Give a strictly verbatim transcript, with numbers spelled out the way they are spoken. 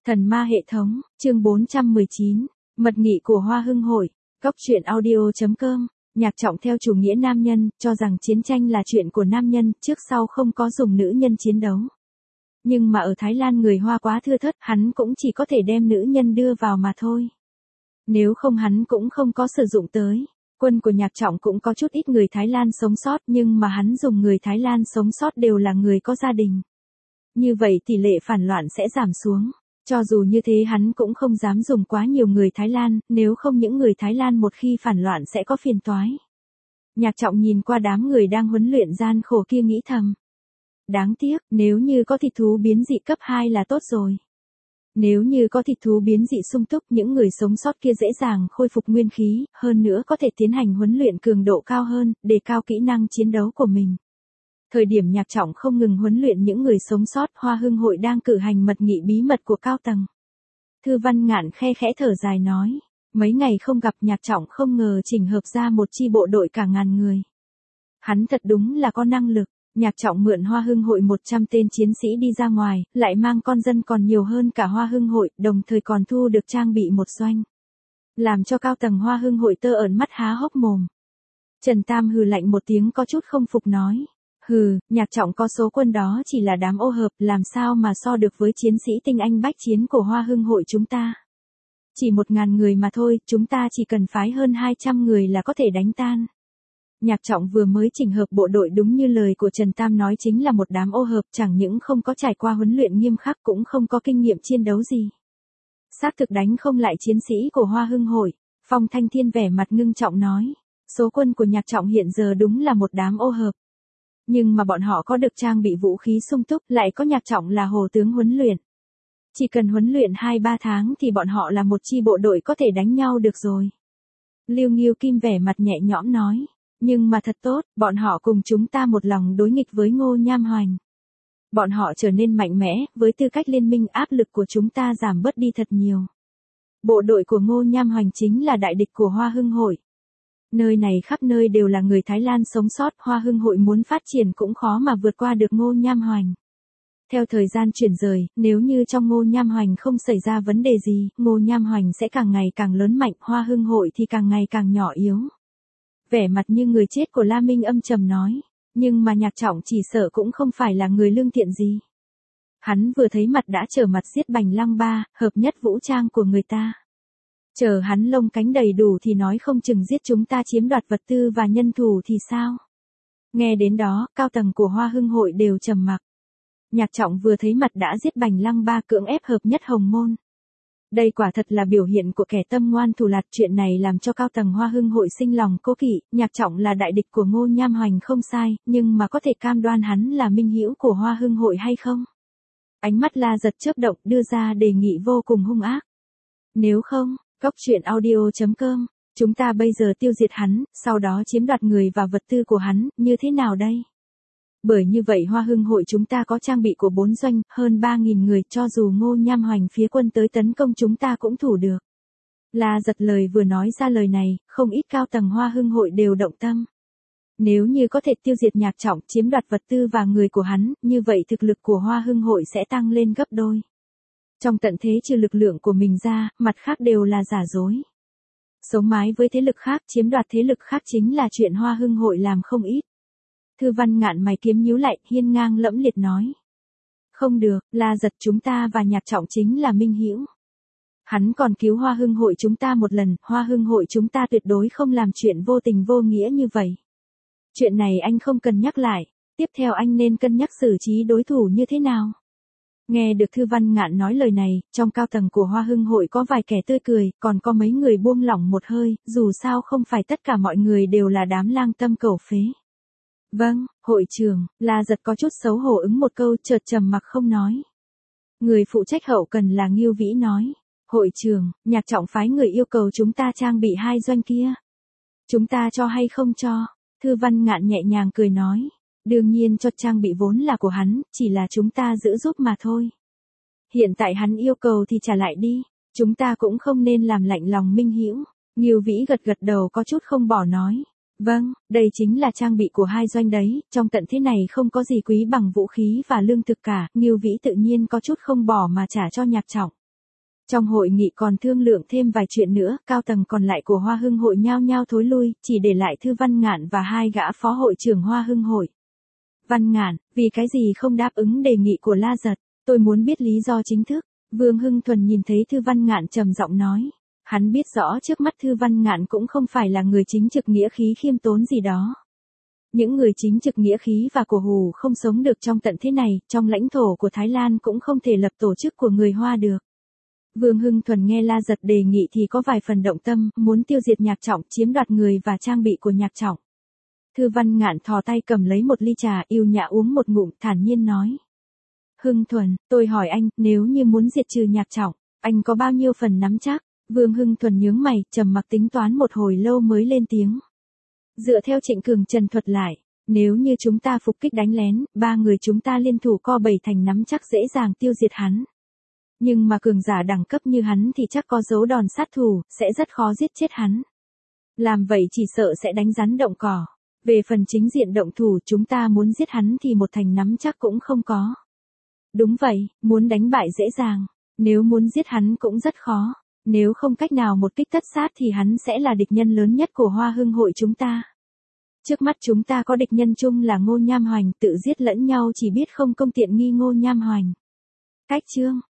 Thần ma hệ thống, chương bốn trăm mười chín, mật nghị của Hoa Hưng hội, góc truyện audio chấm com. Nhạc Trọng theo chủ nghĩa nam nhân, cho rằng chiến tranh là chuyện của nam nhân, trước sau không có dùng nữ nhân chiến đấu. Nhưng mà ở Thái Lan người Hoa quá thưa thớt, hắn cũng chỉ có thể đem nữ nhân đưa vào mà thôi. Nếu không hắn cũng không có sử dụng tới. Quân của Nhạc Trọng cũng có chút ít người Thái Lan sống sót, nhưng mà hắn dùng người Thái Lan sống sót đều là người có gia đình. Như vậy tỷ lệ phản loạn sẽ giảm xuống. Cho dù như thế hắn cũng không dám dùng quá nhiều người Thái Lan, nếu không những người Thái Lan một khi phản loạn sẽ có phiền toái. Nhạc Trọng nhìn qua đám người đang huấn luyện gian khổ kia nghĩ thầm. Đáng tiếc, nếu như có thịt thú biến dị cấp hai là tốt rồi. Nếu như có thịt thú biến dị sung túc, những người sống sót kia dễ dàng khôi phục nguyên khí, hơn nữa có thể tiến hành huấn luyện cường độ cao hơn, đề cao kỹ năng chiến đấu của mình. Thời điểm Nhạc Trọng không ngừng huấn luyện những người sống sót, Hoa Hưng hội đang cử hành mật nghị bí mật của cao tầng. Thư Văn Ngạn khe khẽ thở dài nói, mấy ngày không gặp Nhạc Trọng không ngờ chỉnh hợp ra một chi bộ đội cả ngàn người. Hắn thật đúng là có năng lực. Nhạc Trọng mượn Hoa Hưng hội một trăm tên chiến sĩ đi ra ngoài, lại mang con dân còn nhiều hơn cả Hoa Hưng hội, đồng thời còn thu được trang bị một doanh. Làm cho cao tầng Hoa Hưng hội tơ ẩn mắt há hốc mồm. Trần Tam hừ lạnh một tiếng có chút không phục nói. Hừ, Nhạc Trọng có số quân đó chỉ là đám ô hợp, làm sao mà so được với chiến sĩ tinh anh bách chiến của Hoa Hưng hội chúng ta. Chỉ một ngàn người mà thôi, chúng ta chỉ cần phái hơn hai trăm người là có thể đánh tan. Nhạc Trọng vừa mới chỉnh hợp bộ đội đúng như lời của Trần Tam nói chính là một đám ô hợp, chẳng những không có trải qua huấn luyện nghiêm khắc cũng không có kinh nghiệm chiến đấu gì. Xác thực đánh không lại chiến sĩ của Hoa Hưng hội, Phong Thanh Thiên vẻ mặt ngưng trọng nói. Số quân của Nhạc Trọng hiện giờ đúng là một đám ô hợp. Nhưng mà bọn họ có được trang bị vũ khí sung túc, lại có Nhạc Trọng là hồ tướng huấn luyện. Chỉ cần huấn luyện hai ba tháng thì bọn họ là một chi bộ đội có thể đánh nhau được rồi. Lưu Nghiêu Kim vẻ mặt nhẹ nhõm nói. Nhưng mà thật tốt, bọn họ cùng chúng ta một lòng đối nghịch với Ngô Nham Hoành. Bọn họ trở nên mạnh mẽ, với tư cách liên minh áp lực của chúng ta giảm bớt đi thật nhiều. Bộ đội của Ngô Nham Hoành chính là đại địch của Hoa Hưng hội. Nơi này khắp nơi đều là người Thái Lan sống sót, Hoa Hưng hội muốn phát triển cũng khó mà vượt qua được Ngô Nham Hoành. Theo thời gian chuyển rời, nếu như trong Ngô Nham Hoành không xảy ra vấn đề gì, Ngô Nham Hoành sẽ càng ngày càng lớn mạnh, Hoa Hưng hội thì càng ngày càng nhỏ yếu. Vẻ mặt như người chết của La Minh âm trầm nói, nhưng mà Nhạc Trọng chỉ sợ cũng không phải là người lương thiện gì. Hắn vừa thấy mặt đã trở mặt giết Bành Lăng Ba, hợp nhất vũ trang của người ta. Chờ hắn lông cánh đầy đủ thì nói không chừng giết chúng ta chiếm đoạt vật tư và nhân thủ thì sao? Nghe đến đó, cao tầng của Hoa Hưng hội đều trầm mặc. Nhạc Trọng vừa thấy mặt đã giết Bành Lăng Ba, cưỡng ép hợp nhất Hồng Môn. Đây quả thật là biểu hiện của kẻ tâm ngoan thủ lạt, chuyện này làm cho cao tầng Hoa Hưng hội sinh lòng cố kỵ. Nhạc Trọng là đại địch của Ngô Nham Hoành không sai, nhưng mà có thể cam đoan hắn là minh hữu của Hoa Hưng hội hay không? Ánh mắt La Giật chớp động, đưa ra đề nghị vô cùng hung ác. Nếu không, góc truyện audio chấm com, chúng ta bây giờ tiêu diệt hắn, sau đó chiếm đoạt người và vật tư của hắn, như thế nào đây? Bởi như vậy Hoa Hưng hội chúng ta có trang bị của bốn doanh, hơn ba nghìn người, cho dù Ngô Nham Hoành phía quân tới tấn công chúng ta cũng thủ được. La Giật lời vừa nói ra lời này, không ít cao tầng Hoa Hưng hội đều động tâm. Nếu như có thể tiêu diệt Nhạc Trọng, chiếm đoạt vật tư và người của hắn, như vậy thực lực của Hoa Hưng hội sẽ tăng lên gấp đôi. Trong tận thế trừ lực lượng của mình ra, mặt khác đều là giả dối. Sống mái với thế lực khác, chiếm đoạt thế lực khác chính là chuyện Hoa Hưng hội làm không ít. Thư Văn Ngạn mày kiếm nhíu lại, hiên ngang lẫm liệt nói. Không được, La Giật, chúng ta và Nhạc Trọng chính là minh hữu. Hắn còn cứu Hoa Hưng hội chúng ta một lần, Hoa Hưng hội chúng ta tuyệt đối không làm chuyện vô tình vô nghĩa như vậy. Chuyện này anh không cần nhắc lại, tiếp theo anh nên cân nhắc xử trí đối thủ như thế nào. Nghe được Thư Văn Ngạn nói lời này, trong cao tầng của Hoa Hưng hội có vài kẻ tươi cười, còn có mấy người buông lỏng một hơi, dù sao không phải tất cả mọi người đều là đám lang tâm cẩu phế. Vâng, hội trưởng, La Giật có chút xấu hổ ứng một câu, chợt trầm mặc không nói. Người phụ trách hậu cần là Nghiêu Vĩ nói. Hội trưởng, Nhạc Trọng phái người yêu cầu chúng ta trang bị hai doanh kia. Chúng ta cho hay không cho? Thư Văn Ngạn nhẹ nhàng cười nói. Đương nhiên cho, trang bị vốn là của hắn, chỉ là chúng ta giữ giúp mà thôi. Hiện tại hắn yêu cầu thì trả lại đi, chúng ta cũng không nên làm lạnh lòng minh hữu. Nghiêu Vĩ gật gật đầu có chút không bỏ nói. Vâng, đây chính là trang bị của hai doanh đấy, trong tận thế này không có gì quý bằng vũ khí và lương thực cả, Nghiêu Vĩ tự nhiên có chút không bỏ mà trả cho Nhạc Trọng. Trong hội nghị còn thương lượng thêm vài chuyện nữa, cao tầng còn lại của Hoa Hưng hội nhao nhao thối lui, chỉ để lại Thư Văn Ngạn và hai gã phó hội trưởng Hoa Hưng hội. Văn Ngạn, vì cái gì không đáp ứng đề nghị của La Giật? Tôi muốn biết lý do chính thức. Vương Hưng Thuần nhìn thấy Thư Văn Ngạn trầm giọng nói. Hắn biết rõ trước mắt Thư Văn Ngạn cũng không phải là người chính trực nghĩa khí khiêm tốn gì đó. Những người chính trực nghĩa khí và cổ hủ không sống được trong tận thế này, trong lãnh thổ của Thái Lan cũng không thể lập tổ chức của người Hoa được. Vương Hưng Thuần nghe La Giật đề nghị thì có vài phần động tâm, muốn tiêu diệt Nhạc Trọng, chiếm đoạt người và trang bị của Nhạc Trọng. Thư Văn Ngạn thò tay cầm lấy một ly trà, yêu nhã uống một ngụm, thản nhiên nói. Hưng Thuần, tôi hỏi anh, nếu như muốn diệt trừ Nhạc Trọng, anh có bao nhiêu phần nắm chắc? Vương Hưng Thuần nhướng mày, trầm mặc tính toán một hồi lâu mới lên tiếng. Dựa theo Trịnh Cường Trần thuật lại, nếu như chúng ta phục kích đánh lén, ba người chúng ta liên thủ co bảy thành nắm chắc dễ dàng tiêu diệt hắn. Nhưng mà cường giả đẳng cấp như hắn thì chắc có dấu đòn sát thủ, sẽ rất khó giết chết hắn. Làm vậy chỉ sợ sẽ đánh rắn động cỏ. Về phần chính diện động thủ chúng ta muốn giết hắn thì một thành nắm chắc cũng không có. Đúng vậy, muốn đánh bại dễ dàng. Nếu muốn giết hắn cũng rất khó. Nếu không cách nào một kích tất sát thì hắn sẽ là địch nhân lớn nhất của Hoa Hưng hội chúng ta. Trước mắt chúng ta có địch nhân chung là Ngô Nham Hoành, tự giết lẫn nhau chỉ biết không công tiện nghi Ngô Nham Hoành. Cách chương